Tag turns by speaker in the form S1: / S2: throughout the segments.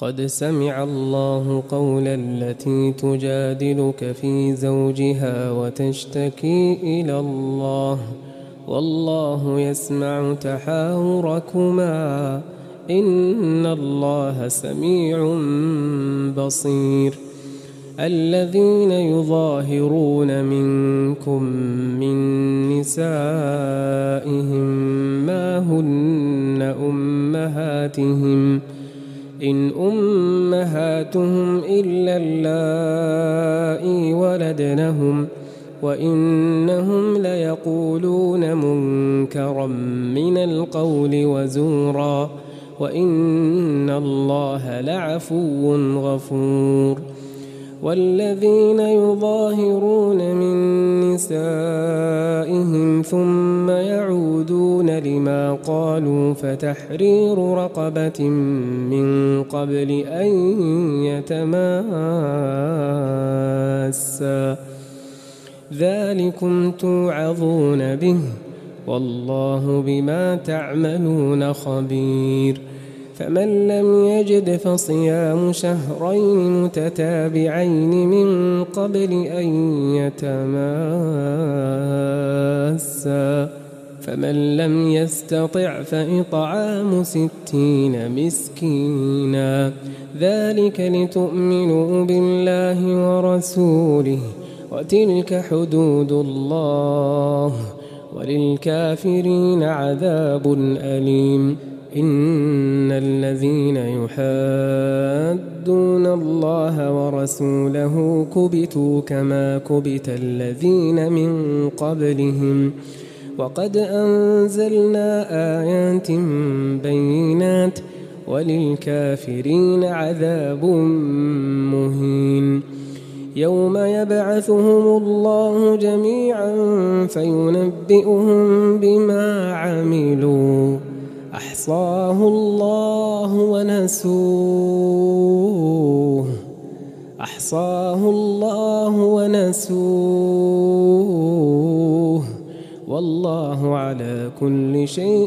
S1: قد سمع الله قول التي تجادلك في زوجها وتشتكي إلى الله والله يسمع تحاوركما إن الله سميع بصير. الذين يظاهرون منكم من نسائهم ما هن أمهاتهم إن أمهاتهم إلا اللائي ولدنهم وإنهم ليقولون منكرا من القول وزورا وإن الله لعفو غفور. والذين يظاهرون من نسائهم ثم يعودون لما قالوا فتحرير رقبة من قبل أن يتماسا ذلكم توعظون به والله بما تعملون خبير. فمن لم يجد فصيام شهرين متتابعين من قبل أن يتماسا فمن لم يستطع فإطعام 60 مسكينا ذلك لتؤمنوا بالله ورسوله وتلك حدود الله وللكافرين عذاب أليم. إن الذين يحادون الله ورسوله كبتوا كما كبت الذين من قبلهم وقد أنزلنا آيات بينات وللكافرين عذاب مهين. يوم يبعثهم الله جميعا فينبئهم بما عملوا أحصاه الله ونسوه والله على كل شيء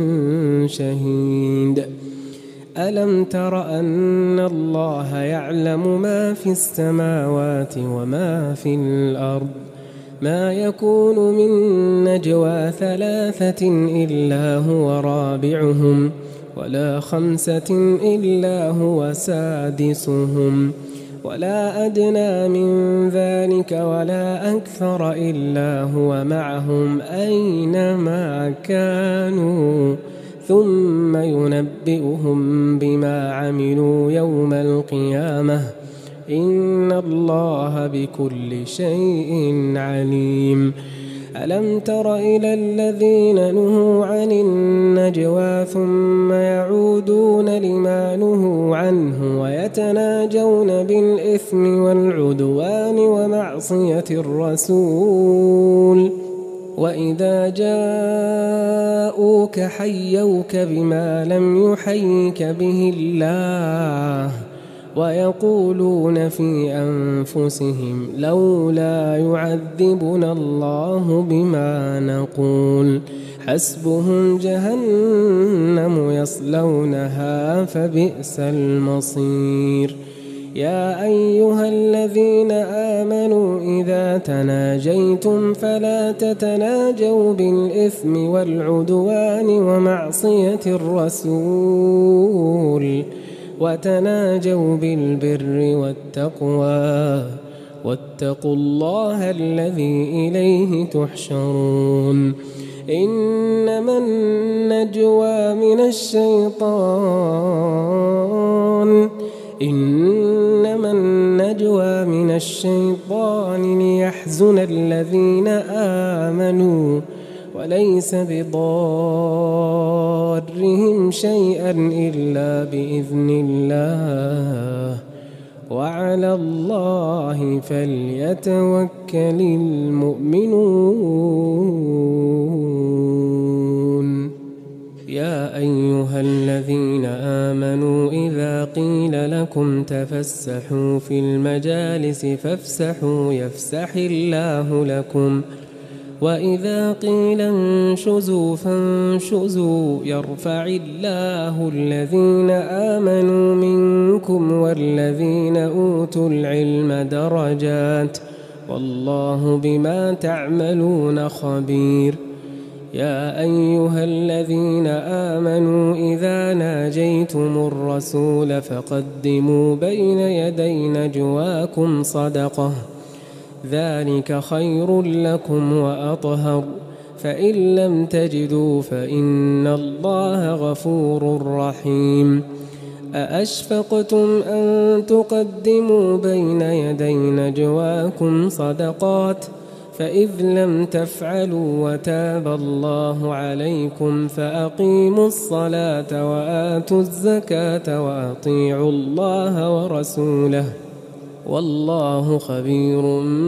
S1: شهيد. ألم تر أن الله يعلم ما في السماوات وما في الأرض ما يكون من نجوى 3 إلا هو رابعهم ولا 5 إلا هو سادسهم ولا أدنى من ذلك ولا أكثر إلا هو معهم أينما كانوا ثم ينبئهم بما عملوا يوم القيامة إن الله بكل شيء عليم. ألم تر إلى الذين نهوا عن النجوى ثم يعودون لما نهوا عنه ويتناجون بالإثم والعدوان ومعصية الرسول وإذا جاءوك حيوك بما لم يحيك به الله ويقولون في أنفسهم لولا يعذبنا الله بما نقول حسبهم جهنم يصلونها فبئس المصير. يا أيها الذين آمنوا إذا تناجيتم فلا تتناجوا بالإثم والعدوان ومعصية الرسول وتناجوا بالبر والتقوى واتقوا الله الذي إليه تحشرون. إنما النجوى من الشيطان ليحزن الذين آمنوا وليس بضارهم شيئا إلا بإذن الله وعلى الله فليتوكل المؤمنون. يا أيها الذين آمنوا إذا قيل لكم تفسحوا في المجالس فافسحوا يفسح الله لكم وإذا قيل انشزوا فانشزوا يرفع الله الذين آمنوا منكم منكم والذين أوتوا العلم درجات والله بما تعملون خبير. يا أيها الذين آمنوا إذا ناجيتم الرسول فقدموا بين يدي نجواكم صدقة ذلك خير لكم وأطهر فإن لم تجدوا فإن الله غفور رحيم. أأشفقتم أن تقدموا بين يدي نجواكم صدقات فإذ لم تفعلوا وتاب الله عليكم فأقيموا الصلاة وآتوا الزكاة وأطيعوا الله ورسوله والله خبير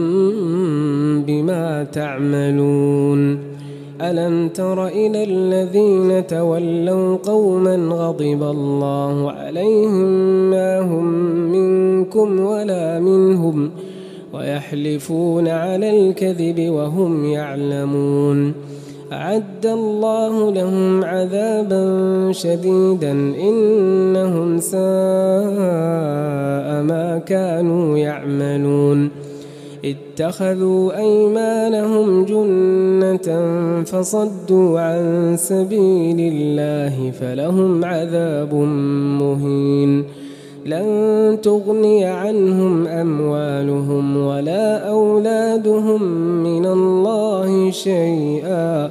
S1: بما تعملون. ألم تر إلى الذين تولوا قوما غضب الله عليهم ما هم منكم ولا منهم ويحلفون على الكذب وهم يعلمون أعد الله لهم عذابا شديدا إنهم ساء ما كانوا يعملون. اتخذوا أيمانهم جنة فصدوا عن سبيل الله فلهم عذاب مهين. لن تغني عنهم أموالهم ولا أولادهم من الله شيئا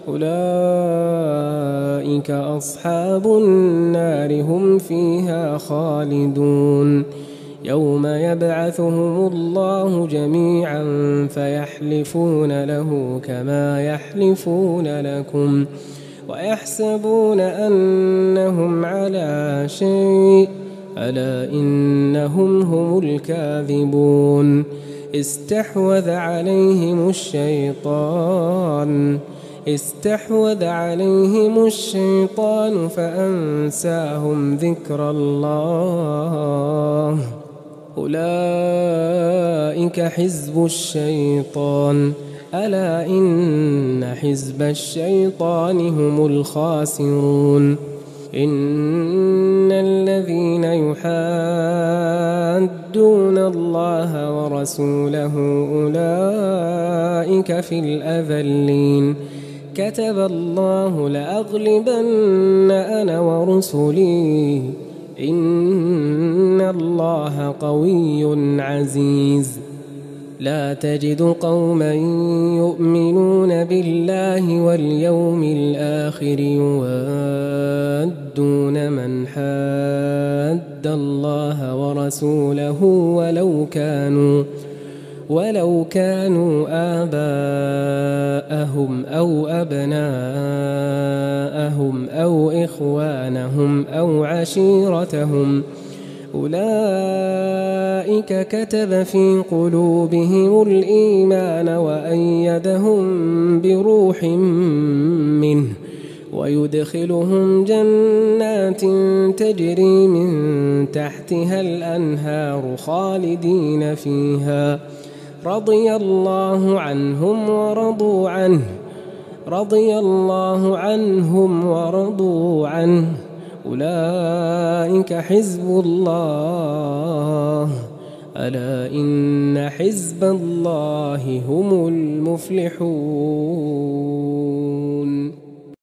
S1: أولئك أصحاب النار هم فيها خالدون. يوم يبعثهم الله جميعا فيحلفون له كما يحلفون لكم ويحسبون أنهم على شيء ألا إنهم هم الكاذبون. استحوذ عليهم الشيطان فأنساهم ذكر الله أولئك حزب الشيطان ألا إن حزب الشيطان هم الخاسرون. إن الذين يحادون الله ورسوله أولئك في الأذلين. كتب الله لأغلبن أنا ورسلي إن الله قوي عزيز. لا تجد قوما يؤمنون بالله واليوم الآخر يوادون من حاد الله ورسوله ولو كانوا آباءهم أو أبناءهم أو إخوانهم أو عشيرتهم أولئك كتب في قلوبهم الإيمان وأيدهم بروح منه ويدخلهم جنات تجري من تحتها الأنهار خالدين فيها رضي الله عنهم ورضوا عنه أولئك حزب الله ألا إن حزب الله هم المفلحون.